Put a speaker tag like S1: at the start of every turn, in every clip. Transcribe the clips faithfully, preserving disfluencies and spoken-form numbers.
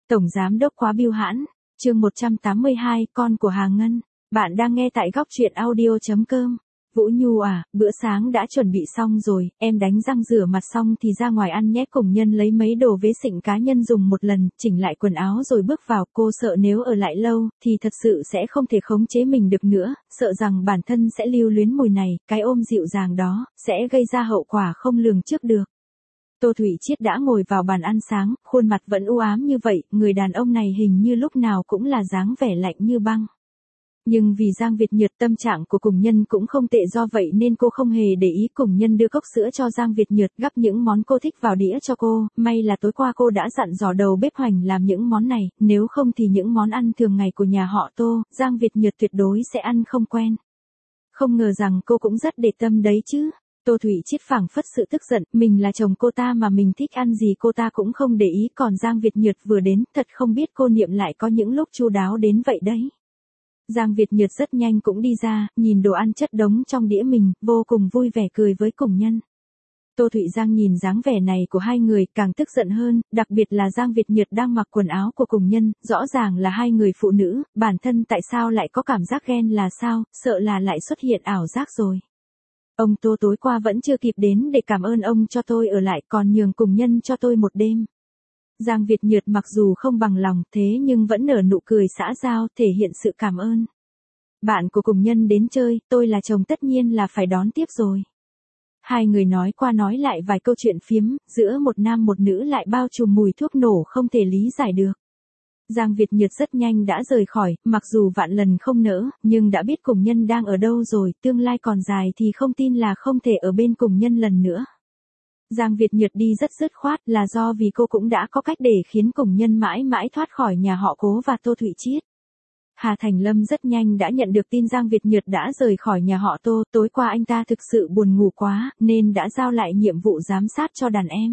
S1: Tổng giám đốc quá bưu hãn, chương một trăm tám mươi hai, con của Hà Ngân. Bạn đang nghe tại góc truyện audio chấm com. Vũ Nhu à, bữa sáng đã chuẩn bị xong rồi, em đánh răng rửa mặt xong thì ra ngoài ăn nhé. Cùng Nhân lấy mấy đồ vế xịn cá nhân dùng một lần, chỉnh lại quần áo rồi bước vào. Cô sợ nếu ở lại lâu, thì thật sự sẽ không thể khống chế mình được nữa, sợ rằng bản thân sẽ lưu luyến mùi này, cái ôm dịu dàng đó, sẽ gây ra hậu quả không lường trước được. Tô Thủy Chiết đã ngồi vào bàn ăn sáng, khuôn mặt vẫn u ám như vậy, người đàn ông này hình như lúc nào cũng là dáng vẻ lạnh như băng. Nhưng vì Giang Việt Nhược, tâm trạng của Cùng Nhân cũng không tệ, do vậy nên cô không hề để ý. Cùng Nhân đưa cốc sữa cho Giang Việt Nhược, gắp những món cô thích vào đĩa cho cô, may là tối qua cô đã dặn dò đầu bếp Hoành làm những món này, nếu không thì những món ăn thường ngày của nhà họ Tô, Giang Việt Nhược tuyệt đối sẽ ăn không quen. Không ngờ rằng cô cũng rất để tâm đấy chứ. Tô Thủy Chiết phảng phất sự tức giận, mình là chồng cô ta mà mình thích ăn gì cô ta cũng không để ý, còn Giang Việt Nhược vừa đến, thật không biết cô Niệm lại có những lúc chu đáo đến vậy đấy. Giang Việt Nhược rất nhanh cũng đi ra, nhìn đồ ăn chất đống trong đĩa mình, vô cùng vui vẻ cười với Cùng Nhân. Tô Thụy Giang nhìn dáng vẻ này của hai người, càng tức giận hơn, đặc biệt là Giang Việt Nhược đang mặc quần áo của Cùng Nhân, rõ ràng là hai người phụ nữ, bản thân tại sao lại có cảm giác ghen là sao, sợ là lại xuất hiện ảo giác rồi. Ông Tô tối qua vẫn chưa kịp đến để cảm ơn ông cho tôi ở lại, còn nhường Cùng Nhân cho tôi một đêm. Giang Việt Nhược mặc dù không bằng lòng, thế nhưng vẫn nở nụ cười xã giao, thể hiện sự cảm ơn. Bạn của Cùng Nhân đến chơi, tôi là chồng tất nhiên là phải đón tiếp rồi. Hai người nói qua nói lại vài câu chuyện phiếm, giữa một nam một nữ lại bao trùm mùi thuốc nổ không thể lý giải được. Giang Việt Nhược rất nhanh đã rời khỏi, mặc dù vạn lần không nỡ, nhưng đã biết Cùng Nhân đang ở đâu rồi, tương lai còn dài thì không tin là không thể ở bên Cùng Nhân lần nữa. Giang Việt Nhược đi rất dứt khoát là do vì cô cũng đã có cách để khiến Cùng Nhân mãi mãi thoát khỏi nhà họ Cố và Tô Thụy Chiết. Hà Thành Lâm rất nhanh đã nhận được tin Giang Việt Nhược đã rời khỏi nhà họ Tô, tối qua anh ta thực sự buồn ngủ quá, nên đã giao lại nhiệm vụ giám sát cho đàn em.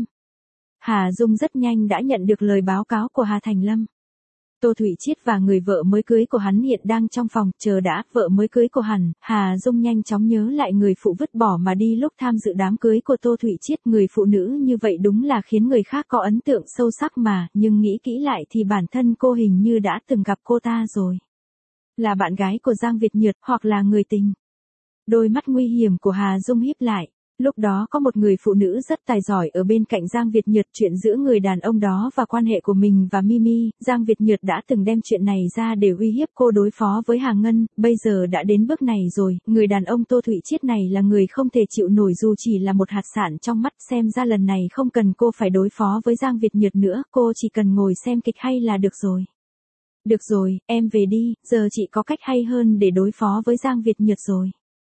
S1: Hà Dung rất nhanh đã nhận được lời báo cáo của Hà Thành Lâm. Tô Thụy Chiết và người vợ mới cưới của hắn hiện đang trong phòng, chờ đã, vợ mới cưới của hắn, Hà Dung nhanh chóng nhớ lại người phụ vứt bỏ mà đi lúc tham dự đám cưới của Tô Thụy Chiết, người phụ nữ như vậy đúng là khiến người khác có ấn tượng sâu sắc mà, nhưng nghĩ kỹ lại thì bản thân cô hình như đã từng gặp cô ta rồi. Là bạn gái của Giang Việt Nhược, hoặc là người tình. Đôi mắt nguy hiểm của Hà Dung híp lại. Lúc đó có một người phụ nữ rất tài giỏi ở bên cạnh Giang Việt Nhược, chuyện giữa người đàn ông đó và quan hệ của mình và Mimi, Giang Việt Nhược đã từng đem chuyện này ra để uy hiếp cô đối phó với Hà Ngân, bây giờ đã đến bước này rồi, người đàn ông Tô Thụy Chiết này là người không thể chịu nổi dù chỉ là một hạt sản trong mắt, xem ra lần này không cần cô phải đối phó với Giang Việt Nhược nữa, cô chỉ cần ngồi xem kịch hay là được rồi. Được rồi, em về đi, giờ chị có cách hay hơn để đối phó với Giang Việt Nhược rồi.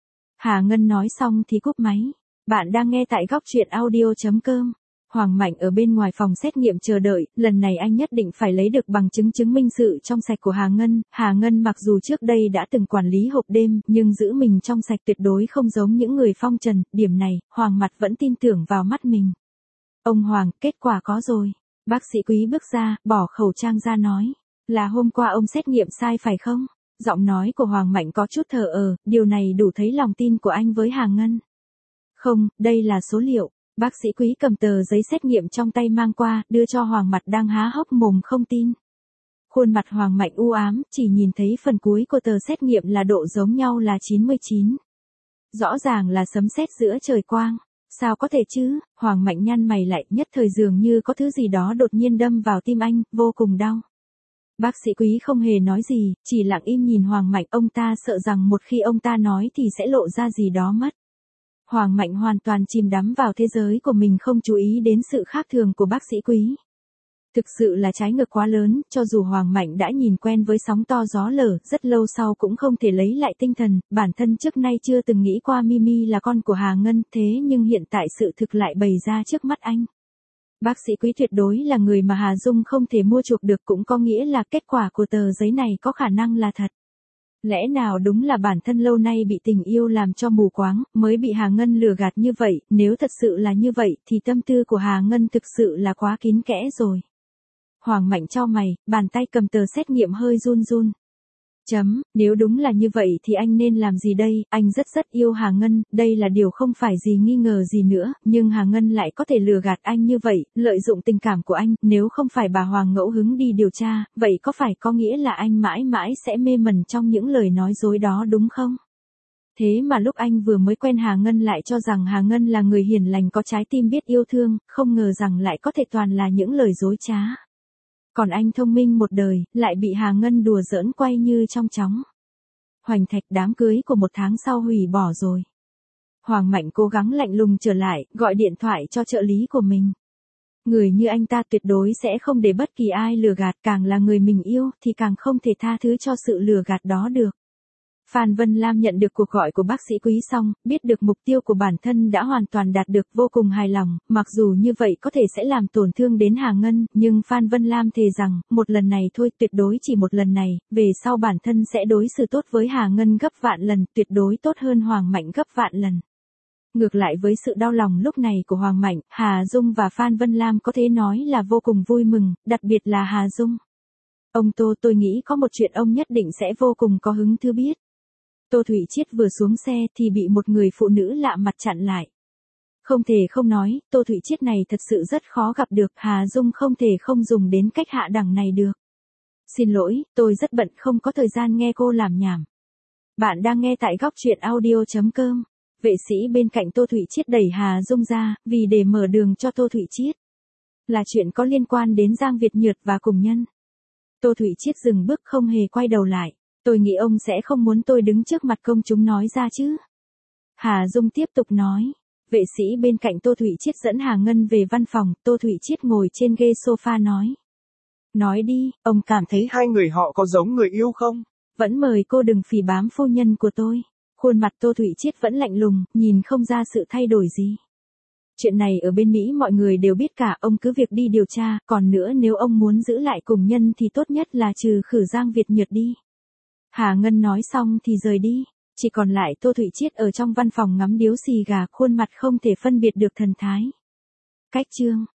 S1: Hà Ngân nói xong thì cúp máy. Bạn đang nghe tại góc truyện audio chấm com. Hoàng Mạnh ở bên ngoài phòng xét nghiệm chờ đợi, lần này anh nhất định phải lấy được bằng chứng chứng minh sự trong sạch của Hà Ngân. Hà Ngân mặc dù trước đây đã từng quản lý hộp đêm, nhưng giữ mình trong sạch tuyệt đối không giống những người phong trần, điểm này, Hoàng Mặt vẫn tin tưởng vào mắt mình. Ông Hoàng, kết quả có rồi. Bác sĩ Quý bước ra, bỏ khẩu trang ra nói. Là hôm qua ông xét nghiệm sai phải không? Giọng nói của Hoàng Mạnh có chút thờ ơ, điều này đủ thấy lòng tin của anh với Hà Ngân. Không, đây là số liệu. Bác sĩ Quý cầm tờ giấy xét nghiệm trong tay mang qua, đưa cho Hoàng Mặt đang há hốc mồm không tin. Khuôn mặt Hoàng Mạnh u ám, chỉ nhìn thấy phần cuối của tờ xét nghiệm là độ giống nhau là chín mươi chín. Rõ ràng là sấm sét giữa trời quang. Sao có thể chứ? Hoàng Mạnh nhăn mày lại, nhất thời dường như có thứ gì đó đột nhiên đâm vào tim anh, vô cùng đau. Bác sĩ Quý không hề nói gì, chỉ lặng im nhìn Hoàng Mạnh, ông ta sợ rằng một khi ông ta nói thì sẽ lộ ra gì đó mất. Hoàng Mạnh hoàn toàn chìm đắm vào thế giới của mình, không chú ý đến sự khác thường của bác sĩ Quý. Thực sự là trái ngược quá lớn, cho dù Hoàng Mạnh đã nhìn quen với sóng to gió lở, rất lâu sau cũng không thể lấy lại tinh thần, bản thân trước nay chưa từng nghĩ qua Mimi là con của Hà Ngân, thế nhưng hiện tại sự thực lại bày ra trước mắt anh. Bác sĩ Quý tuyệt đối là người mà Hà Dung không thể mua chuộc được, cũng có nghĩa là kết quả của tờ giấy này có khả năng là thật. Lẽ nào đúng là bản thân lâu nay bị tình yêu làm cho mù quáng, mới bị Hà Ngân lừa gạt như vậy, nếu thật sự là như vậy thì tâm tư của Hà Ngân thực sự là quá kín kẽ rồi. Hoàng Mạnh chau mày, bàn tay cầm tờ xét nghiệm hơi run run. Chấm, nếu đúng là như vậy thì anh nên làm gì đây, anh rất rất yêu Hà Ngân, đây là điều không phải gì nghi ngờ gì nữa, nhưng Hà Ngân lại có thể lừa gạt anh như vậy, lợi dụng tình cảm của anh, nếu không phải bà Hoàng ngẫu hứng đi điều tra, vậy có phải có nghĩa là anh mãi mãi sẽ mê mẩn trong những lời nói dối đó đúng không? Thế mà lúc anh vừa mới quen Hà Ngân lại cho rằng Hà Ngân là người hiền lành có trái tim biết yêu thương, không ngờ rằng lại có thể toàn là những lời dối trá. Còn anh thông minh một đời, lại bị Hà Ngân đùa giỡn quay như trong chóng. Hoành Thạch đám cưới của một tháng sau hủy bỏ rồi. Hoàng Mạnh cố gắng lạnh lùng trở lại, gọi điện thoại cho trợ lý của mình. Người như anh ta tuyệt đối sẽ không để bất kỳ ai lừa gạt, càng là người mình yêu thì càng không thể tha thứ cho sự lừa gạt đó được. Phan Vân Lam nhận được cuộc gọi của bác sĩ Quý xong, biết được mục tiêu của bản thân đã hoàn toàn đạt được, vô cùng hài lòng, mặc dù như vậy có thể sẽ làm tổn thương đến Hà Ngân, nhưng Phan Vân Lam thề rằng, một lần này thôi, tuyệt đối chỉ một lần này, về sau bản thân sẽ đối xử tốt với Hà Ngân gấp vạn lần, tuyệt đối tốt hơn Hoàng Mạnh gấp vạn lần. Ngược lại với sự đau lòng lúc này của Hoàng Mạnh, Hà Dung và Phan Vân Lam có thể nói là vô cùng vui mừng, đặc biệt là Hà Dung. Ông Tô, tôi nghĩ có một chuyện ông nhất định sẽ vô cùng có hứng thú biết. Tô Thụy Chiết vừa xuống xe thì bị một người phụ nữ lạ mặt chặn lại. Không thể không nói, Tô Thụy Chiết này thật sự rất khó gặp được, Hà Dung không thể không dùng đến cách hạ đẳng này được. Xin lỗi, tôi rất bận không có thời gian nghe cô làm nhảm. Bạn đang nghe tại góc truyện audio chấm com. Vệ sĩ bên cạnh Tô Thụy Chiết đẩy Hà Dung ra, vì để mở đường cho Tô Thụy Chiết. Là chuyện có liên quan đến Giang Việt Nhược và cùng nhân. Tô Thụy Chiết dừng bước không hề quay đầu lại. Tôi nghĩ ông sẽ không muốn tôi đứng trước mặt công chúng nói ra chứ. Hà Dung tiếp tục nói. Vệ sĩ bên cạnh Tô Thụy Chiết dẫn Hà Ngân về văn phòng, Tô Thụy Chiết ngồi trên ghế sofa nói. Nói đi, ông cảm thấy
S2: hai người họ có giống người yêu không?
S1: Vẫn mời cô đừng phỉ báng phu nhân của tôi. Khuôn mặt Tô Thụy Chiết vẫn lạnh lùng, nhìn không ra sự thay đổi gì. Chuyện này ở bên Mỹ mọi người đều biết cả, ông cứ việc đi điều tra, còn nữa nếu ông muốn giữ lại cùng nhân thì tốt nhất là trừ khử Giang Việt Nhược đi. Hà Ngân nói xong thì rời đi, chỉ còn lại Tô Thụy Chiết ở trong văn phòng ngắm điếu xì gà, khuôn mặt không thể phân biệt được thần thái. Cách chương